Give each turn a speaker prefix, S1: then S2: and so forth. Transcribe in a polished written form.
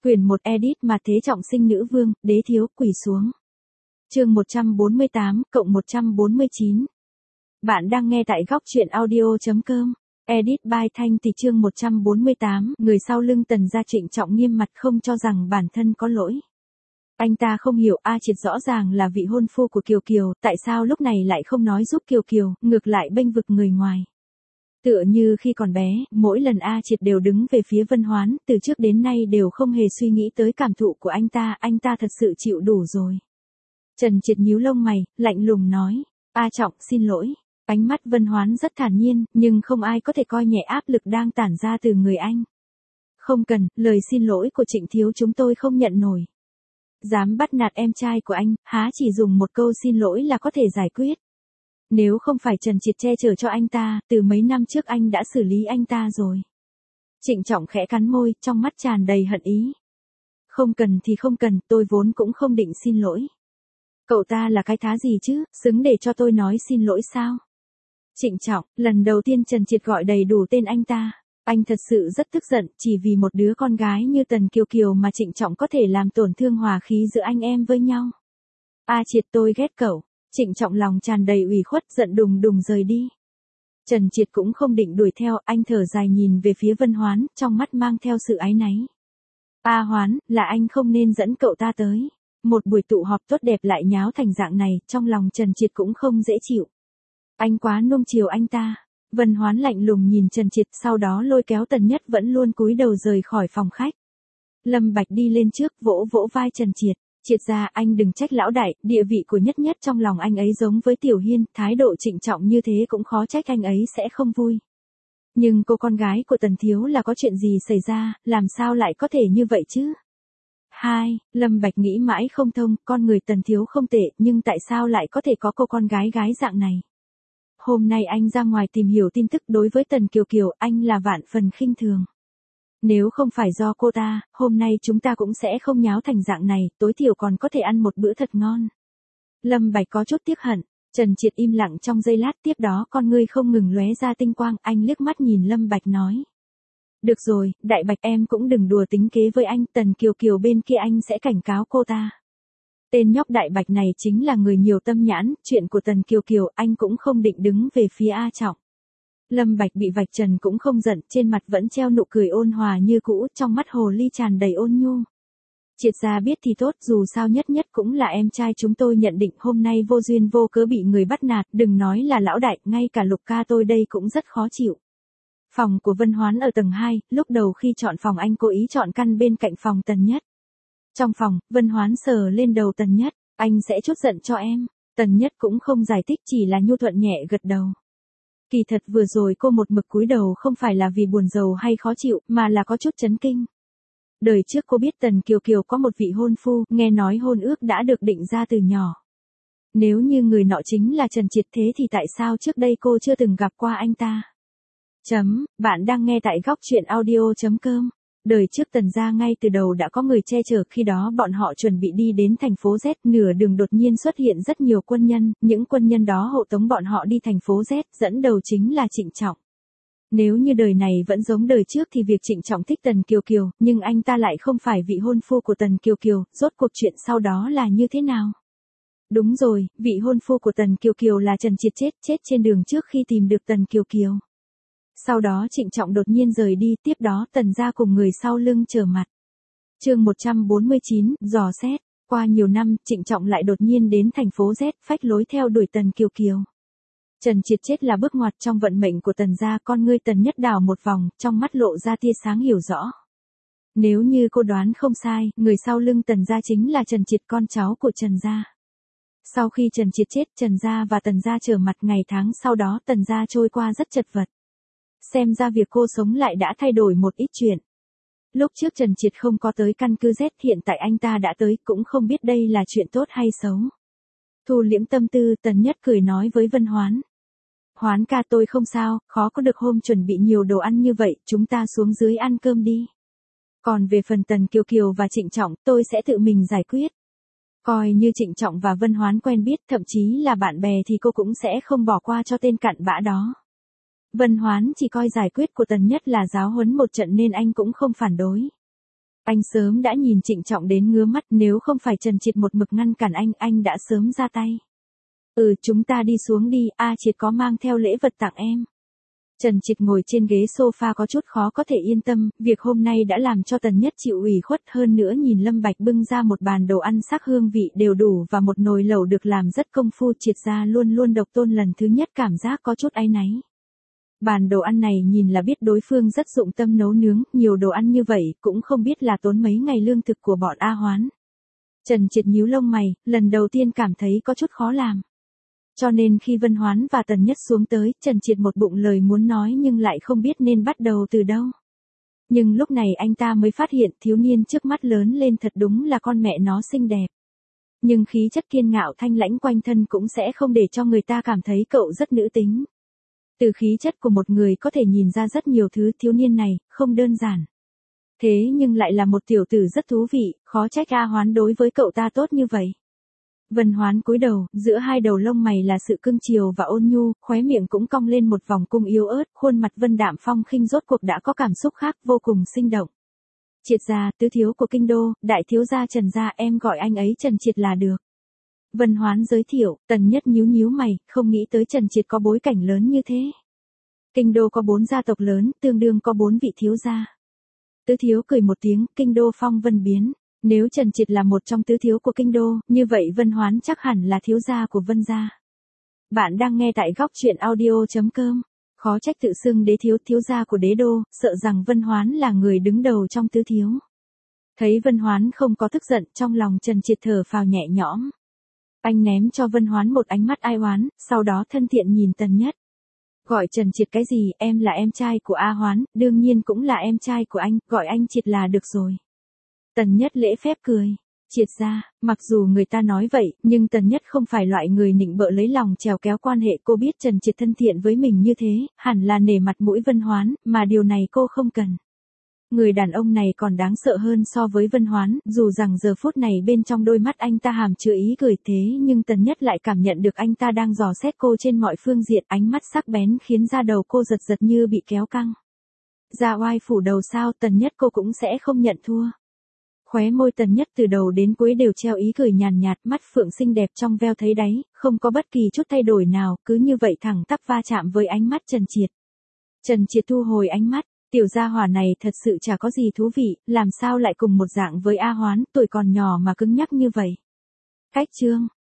S1: Quyển 1 edit mà thế trọng sinh nữ vương, đế thiếu, quỳ xuống. Chương 148, cộng 149. Bạn đang nghe tại góc truyện audio.com. Edit by Thanh Thì chương 148, người sau lưng Tần gia Trịnh Trọng nghiêm mặt không cho rằng bản thân có lỗi. Anh ta không hiểu A Triệt rõ ràng là vị hôn phu của Kiều Kiều, tại sao lúc này lại không nói giúp Kiều Kiều, ngược lại bênh vực người ngoài. Tựa như khi còn bé, mỗi lần A Triệt đều đứng về phía Vân Hoán, từ trước đến nay đều không hề suy nghĩ tới cảm thụ của anh ta thật sự chịu đủ rồi. Trần Triệt nhíu lông mày, lạnh lùng nói, A Trọng xin lỗi. Ánh mắt Vân Hoán rất thản nhiên, nhưng không ai có thể coi nhẹ áp lực đang tản ra từ người anh. Không cần, lời xin lỗi của Trịnh thiếu chúng tôi không nhận nổi. Dám bắt nạt em trai của anh, há chỉ dùng một câu xin lỗi là có thể giải quyết. Nếu không phải Trần Triệt che chở cho anh ta, từ mấy năm trước anh đã xử lý anh ta rồi. Trịnh Trọng khẽ cắn môi, trong mắt tràn đầy hận ý. Không cần thì không cần, tôi vốn cũng không định xin lỗi. Cậu ta là cái thá gì chứ, xứng để cho tôi nói xin lỗi sao? Trịnh Trọng, lần đầu tiên Trần Triệt gọi đầy đủ tên anh ta. Anh thật sự rất tức giận, chỉ vì một đứa con gái như Tần Kiều Kiều mà Trịnh Trọng có thể làm tổn thương hòa khí giữa anh em với nhau. A Triệt tôi ghét cậu. Trịnh Trọng lòng tràn đầy ủy khuất, giận đùng đùng rời đi. Trần Triệt cũng không định đuổi theo, anh thở dài nhìn về phía Vân Hoán, trong mắt mang theo sự áy náy. A Hoán, là anh không nên dẫn cậu ta tới. Một buổi tụ họp tốt đẹp lại nháo thành dạng này, trong lòng Trần Triệt cũng không dễ chịu. Anh quá nuông chiều anh ta. Vân Hoán lạnh lùng nhìn Trần Triệt, sau đó lôi kéo Tần Nhất vẫn luôn cúi đầu rời khỏi phòng khách. Lâm Bạch đi lên trước, vỗ vỗ vai Trần Triệt. Triệt ra anh đừng trách lão đại, địa vị của Nhất Nhất trong lòng anh ấy giống với Tiểu Hiên, thái độ trịnh trọng như thế cũng khó trách anh ấy sẽ không vui. Nhưng cô con gái của Tần thiếu là có chuyện gì xảy ra, làm sao lại có thể như vậy chứ? Lâm Bạch nghĩ mãi không thông, con người Tần thiếu không tệ, nhưng tại sao lại có thể có cô con gái dạng này? Hôm nay anh ra ngoài tìm hiểu tin tức, đối với Tần Kiều Kiều, anh là vạn phần khinh thường. Nếu không phải do cô ta, hôm nay chúng ta cũng sẽ không nháo thành dạng này, tối thiểu còn có thể ăn một bữa thật ngon. Lâm Bạch có chút tiếc hận. Trần Triệt im lặng trong giây lát, tiếp đó con ngươi không ngừng lóe ra tinh quang, anh liếc mắt nhìn Lâm Bạch nói. Được rồi, Đại Bạch em cũng đừng đùa tính kế với anh, Tần Kiều Kiều bên kia anh sẽ cảnh cáo cô ta. Tên nhóc Đại Bạch này chính là người nhiều tâm nhãn, chuyện của Tần Kiều Kiều anh cũng không định đứng về phía A Trọng. Lâm Bạch bị vạch trần cũng không giận, trên mặt vẫn treo nụ cười ôn hòa như cũ, trong mắt hồ ly tràn đầy ôn nhu. Triệt ra biết thì tốt, dù sao Nhất Nhất cũng là em trai chúng tôi, nhận định hôm nay vô duyên vô cớ bị người bắt nạt, đừng nói là lão đại, ngay cả Lục ca tôi đây cũng rất khó chịu. Phòng của Vân Hoán ở tầng 2, lúc đầu khi chọn phòng anh cố ý chọn căn bên cạnh phòng Tần Nhất. Trong phòng, Vân Hoán sờ lên đầu Tần Nhất, anh sẽ chút giận cho em. Tần Nhất cũng không giải thích, chỉ là nhu thuận nhẹ gật đầu. Kỳ thật vừa rồi cô một mực cúi đầu không phải là vì buồn rầu hay khó chịu, mà là có chút chấn kinh. Đời trước cô biết Tần Kiều Kiều có một vị hôn phu, nghe nói hôn ước đã được định ra từ nhỏ. Nếu như người nọ chính là Trần Triệt, thế thì tại sao trước đây cô chưa từng gặp qua anh ta? Bạn đang nghe tại góc truyện audio.com. Đời trước Tần gia ngay từ đầu đã có người che chở, khi đó bọn họ chuẩn bị đi đến thành phố Z, nửa đường đột nhiên xuất hiện rất nhiều quân nhân, những quân nhân đó hộ tống bọn họ đi thành phố Z, dẫn đầu chính là Trịnh Trọng. Nếu như đời này vẫn giống đời trước thì việc Trịnh Trọng thích Tần Kiều Kiều, nhưng anh ta lại không phải vị hôn phu của Tần Kiều Kiều, rốt cuộc chuyện sau đó là như thế nào? Đúng rồi, vị hôn phu của Tần Kiều Kiều là Trần Triệt, chết trên đường trước khi tìm được Tần Kiều Kiều. Sau đó Trịnh Trọng đột nhiên rời đi, tiếp đó Tần gia cùng người sau lưng trở mặt. Chương 149, dò xét. Qua nhiều năm, Trịnh Trọng lại đột nhiên đến thành phố Z, phách lối theo đuổi Tần Kiều Kiều. Trần Triệt chết là bước ngoặt trong vận mệnh của Tần gia, con ngươi Tần Nhất đảo một vòng, trong mắt lộ ra tia sáng hiểu rõ. Nếu như cô đoán không sai, người sau lưng Tần gia chính là Trần Triệt, con cháu của Trần gia. Sau khi Trần Triệt chết, Trần gia và Tần gia trở mặt, ngày tháng sau đó Tần gia trôi qua rất chật vật. Xem ra việc cô sống lại đã thay đổi một ít chuyện. Lúc trước Trần Triệt không có tới căn cứ Z, hiện tại anh ta đã tới, cũng không biết đây là chuyện tốt hay xấu. Thu liễm tâm tư, Tần Nhất cười nói với Vân Hoán. Hoán ca tôi không sao, khó có được hôm chuẩn bị nhiều đồ ăn như vậy, chúng ta xuống dưới ăn cơm đi. Còn về phần Tần Kiều Kiều và Trịnh Trọng, tôi sẽ tự mình giải quyết. Coi như Trịnh Trọng và Vân Hoán quen biết, thậm chí là bạn bè thì cô cũng sẽ không bỏ qua cho tên cặn bã đó. Vân Hoán chỉ coi giải quyết của Tần Nhất là giáo huấn một trận nên anh cũng không phản đối. Anh sớm đã nhìn trịnh trọng đến ngứa mắt, nếu không phải Trần Triệt một mực ngăn cản anh đã sớm ra tay. Chúng ta đi xuống đi, Triệt có mang theo lễ vật tặng em. Trần Triệt ngồi trên ghế sofa có chút khó có thể yên tâm, việc hôm nay đã làm cho Tần Nhất chịu ủy khuất, hơn nữa nhìn Lâm Bạch bưng ra một bàn đồ ăn sắc hương vị đều đủ và một nồi lẩu được làm rất công phu, Triệt ra luôn luôn độc tôn lần thứ nhất cảm giác có chút áy náy. Bàn đồ ăn này nhìn là biết đối phương rất dụng tâm nấu nướng, nhiều đồ ăn như vậy cũng không biết là tốn mấy ngày lương thực của bọn A Hoán. Trần Triệt nhíu lông mày, lần đầu tiên cảm thấy có chút khó làm. Cho nên khi Vân Hoán và Tần Nhất xuống tới, Trần Triệt một bụng lời muốn nói nhưng lại không biết nên bắt đầu từ đâu. Nhưng lúc này anh ta mới phát hiện thiếu niên trước mắt lớn lên thật đúng là con mẹ nó xinh đẹp. Nhưng khí chất kiên ngạo thanh lãnh quanh thân cũng sẽ không để cho người ta cảm thấy cậu rất nữ tính. Từ khí chất của một người có thể nhìn ra rất nhiều thứ, thiếu niên này không đơn giản. Thế nhưng lại là một tiểu tử rất thú vị, khó trách A Hoán đối với cậu ta tốt như vậy. Vân Hoán cúi đầu, giữa hai đầu lông mày là sự cưng chiều và ôn nhu, khóe miệng cũng cong lên một vòng cung yếu ớt, khuôn mặt Vân Đạm Phong khinh rốt cuộc đã có cảm xúc khác, vô cùng sinh động. Triệt gia, tứ thiếu của kinh đô, đại thiếu gia Trần gia, em gọi anh ấy Trần Triệt là được. Vân Hoán giới thiệu, Tần Nhất nhíu nhíu mày, không nghĩ tới Trần Triệt có bối cảnh lớn như thế. Kinh đô có 4 gia tộc lớn, tương đương có 4 vị thiếu gia. Tứ thiếu cười một tiếng, kinh đô phong vân biến. Nếu Trần Triệt là một trong tứ thiếu của kinh đô, như vậy Vân Hoán chắc hẳn là thiếu gia của Vân gia. Bạn đang nghe tại góc truyện audio.com. Khó trách tự xưng đế thiếu gia của đế đô, sợ rằng Vân Hoán là người đứng đầu trong tứ thiếu. Thấy Vân Hoán không có tức giận, trong lòng Trần Triệt thở phào nhẹ nhõm. Anh ném cho Vân Hoán một ánh mắt ai oán, sau đó thân thiện nhìn Tần Nhất. Gọi Trần Triệt cái gì, em là em trai của A Hoán, đương nhiên cũng là em trai của anh, gọi anh Triệt là được rồi. Tần Nhất lễ phép cười. Triệt ra, mặc dù người ta nói vậy, nhưng Tần Nhất không phải loại người nịnh bợ lấy lòng trèo kéo quan hệ, cô biết Trần Triệt thân thiện với mình như thế, hẳn là nể mặt mũi Vân Hoán, mà điều này cô không cần. Người đàn ông này còn đáng sợ hơn so với Vân Hoán, dù rằng giờ phút này bên trong đôi mắt anh ta hàm chứa ý cười thế nhưng Tần Nhất lại cảm nhận được anh ta đang dò xét cô trên mọi phương diện, ánh mắt sắc bén khiến da đầu cô giật giật như bị kéo căng. Ra oai phủ đầu sao, Tần Nhất cô cũng sẽ không nhận thua. Khóe môi Tần Nhất từ đầu đến cuối đều treo ý cười nhàn nhạt, mắt phượng xinh đẹp trong veo thấy đáy, không có bất kỳ chút thay đổi nào, cứ như vậy thẳng tắp va chạm với ánh mắt Trần Triệt. Trần Triệt thu hồi ánh mắt, tiểu gia hỏa này thật sự chả có gì thú vị, làm sao lại cùng một dạng với A Hoán, tuổi còn nhỏ mà cứng nhắc như vậy. Cách chương